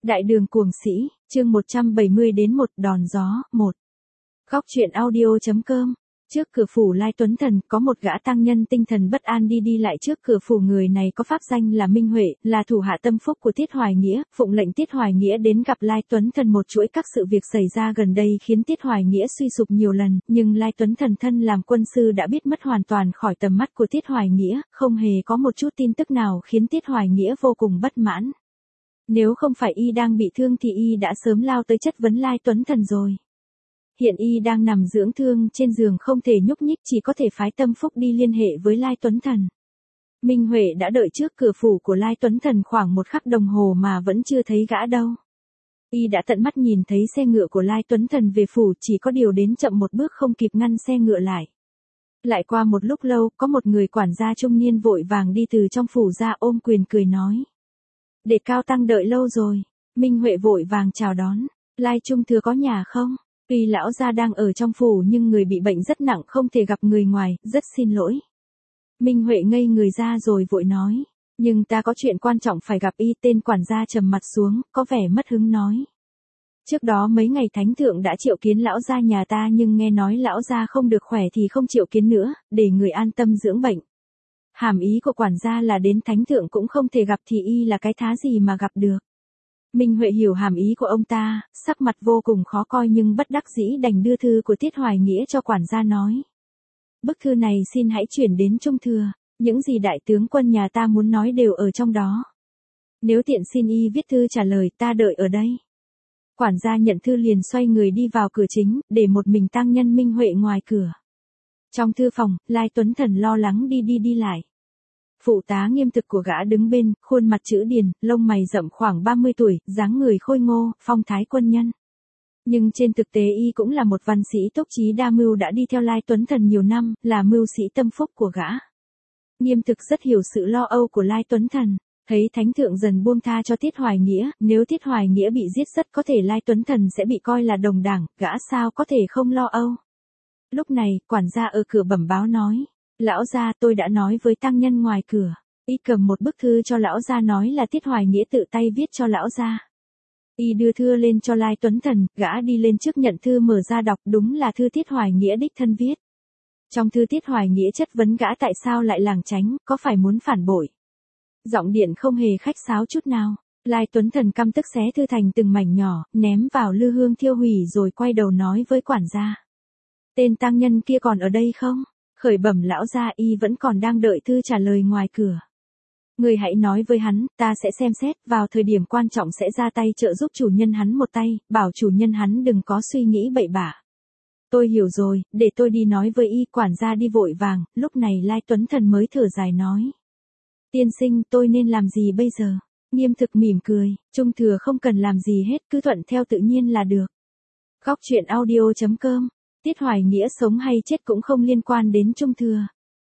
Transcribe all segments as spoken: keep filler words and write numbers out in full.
Đại đường cuồng sĩ, chương một trăm bảy mươi đến một đòn gió, một. Góc truyện audio.com. Trước cửa phủ Lai Tuấn Thần, có một gã tăng nhân tinh thần bất an đi đi lại trước cửa phủ. Người này có pháp danh là Minh Huệ, là thủ hạ tâm phúc của Tiết Hoài Nghĩa, phụng lệnh Tiết Hoài Nghĩa đến gặp Lai Tuấn Thần. Một chuỗi các sự việc xảy ra gần đây khiến Tiết Hoài Nghĩa suy sụp nhiều lần, nhưng Lai Tuấn Thần thân làm quân sư đã biết mất hoàn toàn khỏi tầm mắt của Tiết Hoài Nghĩa, không hề có một chút tin tức nào khiến Tiết Hoài Nghĩa vô cùng bất mãn. Nếu không phải y đang bị thương thì y đã sớm lao tới chất vấn Lai Tuấn Thần rồi. Hiện y đang nằm dưỡng thương trên giường không thể nhúc nhích, chỉ có thể phái tâm phúc đi liên hệ với Lai Tuấn Thần. Minh Huệ đã đợi trước cửa phủ của Lai Tuấn Thần khoảng một khắc đồng hồ mà vẫn chưa thấy gã đâu. Y đã tận mắt nhìn thấy xe ngựa của Lai Tuấn Thần về phủ, chỉ có điều đến chậm một bước không kịp ngăn xe ngựa lại. Lại qua một lúc lâu, có một người quản gia trung niên vội vàng đi từ trong phủ ra, ôm quyền cười nói: "Để cao tăng đợi lâu rồi." Minh Huệ vội vàng chào đón: "Lai Trung thừa có nhà không? Tuy lão gia đang ở trong phủ nhưng người bị bệnh rất nặng, không thể gặp người ngoài, rất xin lỗi." Minh Huệ ngây người ra rồi vội nói: "Nhưng ta có chuyện quan trọng phải gặp y." Tên quản gia trầm mặt xuống, có vẻ mất hứng nói: "Trước đó mấy ngày thánh thượng đã triệu kiến lão gia nhà ta, nhưng nghe nói lão gia không được khỏe thì không triệu kiến nữa, để người an tâm dưỡng bệnh." Hàm ý của quản gia là đến thánh thượng cũng không thể gặp thì y là cái thá gì mà gặp được. Minh Huệ hiểu hàm ý của ông ta, sắc mặt vô cùng khó coi nhưng bất đắc dĩ đành đưa thư của Tiết Hoài Nghĩa cho quản gia nói: "Bức thư này xin hãy chuyển đến Trung thừa, những gì đại tướng quân nhà ta muốn nói đều ở trong đó. Nếu tiện xin y viết thư trả lời, ta đợi ở đây." Quản gia nhận thư liền xoay người đi vào cửa chính, để một mình tăng nhân Minh Huệ ngoài cửa. Trong thư phòng, Lai Tuấn Thần lo lắng đi đi đi lại. Phụ tá nghiêm thực của gã đứng bên, khuôn mặt chữ điền, lông mày rậm, khoảng ba mươi tuổi, dáng người khôi ngô, phong thái quân nhân. Nhưng trên thực tế y cũng là một văn sĩ túc trí đa mưu, đã đi theo Lai Tuấn Thần nhiều năm, là mưu sĩ tâm phúc của gã. Nghiêm thực rất hiểu sự lo âu của Lai Tuấn Thần, thấy thánh thượng dần buông tha cho Tiết Hoài Nghĩa, nếu Tiết Hoài Nghĩa bị giết rất có thể Lai Tuấn Thần sẽ bị coi là đồng đảng, gã sao có thể không lo âu. Lúc này, quản gia ở cửa bẩm báo nói: "Lão gia, tôi đã nói với tăng nhân ngoài cửa." Y cầm một bức thư cho lão gia nói là Tiết Hoài Nghĩa tự tay viết cho lão gia. Y đưa thư lên cho Lai Tuấn Thần, gã đi lên trước nhận thư mở ra đọc, đúng là thư Tiết Hoài Nghĩa đích thân viết. Trong thư Tiết Hoài Nghĩa chất vấn gã tại sao lại lảng tránh, có phải muốn phản bội. Giọng điện không hề khách sáo chút nào. Lai Tuấn Thần căm tức xé thư thành từng mảnh nhỏ, ném vào lư hương thiêu hủy rồi quay đầu nói với quản gia: "Tên tăng nhân kia còn ở đây không? Khởi bẩm lão gia, y vẫn còn đang đợi thư trả lời ngoài cửa. Người hãy nói với hắn, ta sẽ xem xét, vào thời điểm quan trọng sẽ ra tay trợ giúp chủ nhân hắn một tay, bảo chủ nhân hắn đừng có suy nghĩ bậy bạ." "Tôi hiểu rồi, để tôi đi nói với y." Quản gia đi vội vàng, lúc này Lai Tuấn Thần mới thở dài nói: "Tiên sinh, tôi nên làm gì bây giờ?" Nghiêm thực mỉm cười: "Trung thừa không cần làm gì hết, cứ thuận theo tự nhiên là được." Góc truyện audio.com. Tiết Hoài Nghĩa sống hay chết cũng không liên quan đến Trung thừa.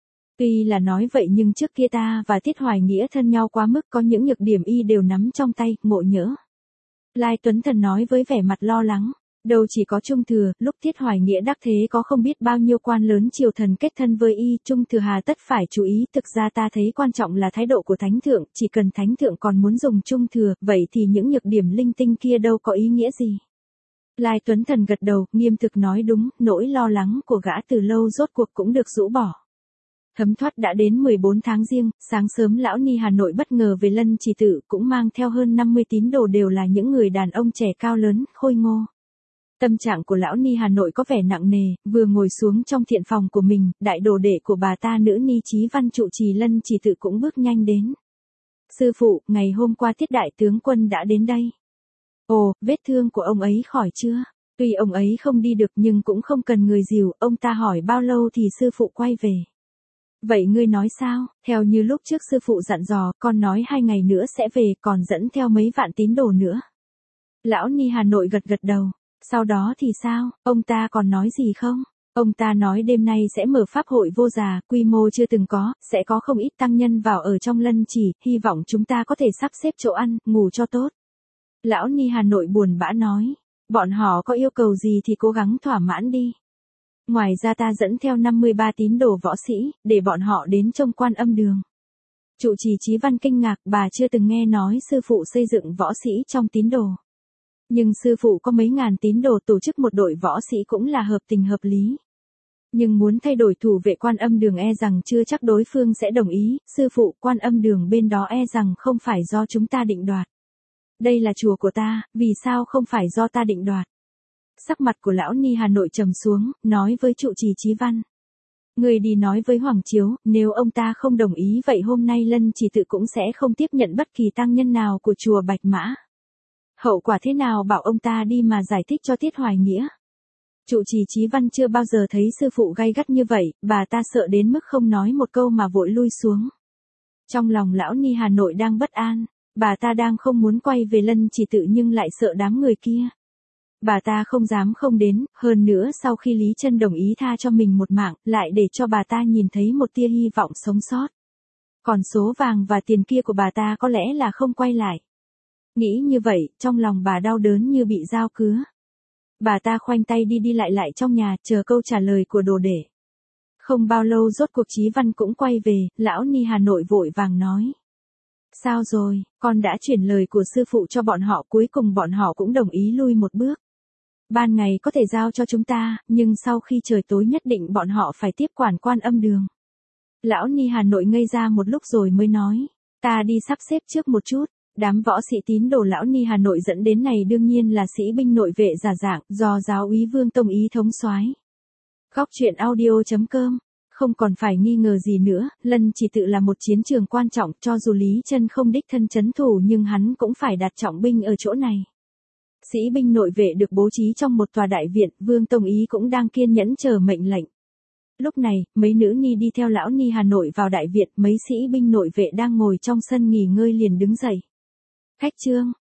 Tuy là nói vậy nhưng trước kia ta và Tiết Hoài Nghĩa thân nhau quá mức, có những nhược điểm y đều nắm trong tay, ngộ nhỡ. Lai Tuấn Thần nói với vẻ mặt lo lắng: "Đâu chỉ có Trung thừa, lúc Tiết Hoài Nghĩa đắc thế có không biết bao nhiêu quan lớn triều thần kết thân với y, Trung thừa hà tất phải chú ý. Thực ra ta thấy quan trọng là thái độ của thánh thượng, chỉ cần thánh thượng còn muốn dùng Trung thừa, vậy thì những nhược điểm linh tinh kia đâu có ý nghĩa gì." Lai Tuấn Thần gật đầu, nghiêm thực nói đúng, nỗi lo lắng của gã từ lâu rốt cuộc cũng được rũ bỏ. Thấm thoát đã đến mười bốn tháng Giêng, sáng sớm Lão Ni Hà Nội bất ngờ về lân chỉ tự, cũng mang theo hơn năm mươi tín đồ, đều là những người đàn ông trẻ cao lớn, khôi ngô. Tâm trạng của Lão Ni Hà Nội có vẻ nặng nề, vừa ngồi xuống trong thiện phòng của mình, đại đồ đệ của bà ta Nữ Ni Chí Văn trụ trì lân chỉ tự cũng bước nhanh đến. "Sư phụ, ngày hôm qua Tiết đại tướng quân đã đến đây." "Ồ, vết thương của ông ấy khỏi chưa?" "Tuy ông ấy không đi được nhưng cũng không cần người dìu." Ông ta hỏi: "Bao lâu thì sư phụ quay về?" "Vậy ngươi nói sao?" "Theo như lúc trước sư phụ dặn dò, con nói hai ngày nữa sẽ về, còn dẫn theo mấy vạn tín đồ nữa." Lão Ni Hà Nội gật gật đầu. "Sau đó thì sao, ông ta còn nói gì không?" "Ông ta nói đêm nay sẽ mở pháp hội vô già, quy mô chưa từng có, sẽ có không ít tăng nhân vào ở trong lân chỉ, hy vọng chúng ta có thể sắp xếp chỗ ăn, ngủ cho tốt." Lão Ni Hà Nội buồn bã nói: "Bọn họ có yêu cầu gì thì cố gắng thỏa mãn đi. Ngoài ra ta dẫn theo năm mươi ba tín đồ võ sĩ, để bọn họ đến trông Quan Âm đường." Trụ trì Chí Văn kinh ngạc, bà chưa từng nghe nói sư phụ xây dựng võ sĩ trong tín đồ. Nhưng sư phụ có mấy ngàn tín đồ, tổ chức một đội võ sĩ cũng là hợp tình hợp lý. Nhưng muốn thay đổi thủ vệ Quan Âm Đường e rằng chưa chắc đối phương sẽ đồng ý, sư phụ, Quan Âm Đường bên đó e rằng không phải do chúng ta định đoạt. Đây là chùa của ta, vì sao không phải do ta định đoạt? Sắc mặt của lão Ni Hà Nội trầm xuống, nói với trụ trì Chí Văn. Người đi nói với Hoàng Chiếu, nếu ông ta không đồng ý vậy hôm nay Lân Chỉ Tự cũng sẽ không tiếp nhận bất kỳ tăng nhân nào của chùa Bạch Mã. Hậu quả thế nào bảo ông ta đi mà giải thích cho Tiết Hoài Nghĩa. Trụ trì Chí Văn chưa bao giờ thấy sư phụ gay gắt như vậy, bà ta sợ đến mức không nói một câu mà vội lui xuống. Trong lòng lão Ni Hà Nội đang bất an, bà ta đang không muốn quay về Lân Chỉ Tự nhưng lại sợ đám người kia. Bà ta không dám không đến, hơn nữa sau khi Lý Trân đồng ý tha cho mình một mạng, lại để cho bà ta nhìn thấy một tia hy vọng sống sót. Còn số vàng và tiền kia của bà ta có lẽ là không quay lại. Nghĩ như vậy, trong lòng bà đau đớn như bị dao cứa. Bà ta khoanh tay đi đi lại lại trong nhà, chờ câu trả lời của đồ đệ. Không bao lâu rốt cuộc Chí Văn cũng quay về, lão Ni Hà Nội vội vàng nói. Sao rồi, con đã chuyển lời của sư phụ cho bọn họ, cuối cùng bọn họ cũng đồng ý lui một bước. Ban ngày có thể giao cho chúng ta, nhưng sau khi trời tối nhất định bọn họ phải tiếp quản Quan Âm Đường. Lão Ni Hà Nội ngây ra một lúc rồi mới nói, ta đi sắp xếp trước một chút. Đám võ sĩ tín đồ lão Ni Hà Nội dẫn đến này đương nhiên là sĩ binh nội vệ giả dạng, do giáo úy Vương Tông Ý thống soái. Góc truyện audio chấm com, không còn phải nghi ngờ gì nữa, Lân Chỉ Tự là một chiến trường quan trọng, cho dù Lý Trân không đích thân trấn thủ nhưng hắn cũng phải đặt trọng binh ở chỗ này. Sĩ binh nội vệ được bố trí trong một tòa đại viện, Vương Tông Ý cũng đang kiên nhẫn chờ mệnh lệnh. Lúc này, mấy nữ ni đi theo lão Ni Hà Nội vào đại viện, mấy sĩ binh nội vệ đang ngồi trong sân nghỉ ngơi liền đứng dậy. Khách trương,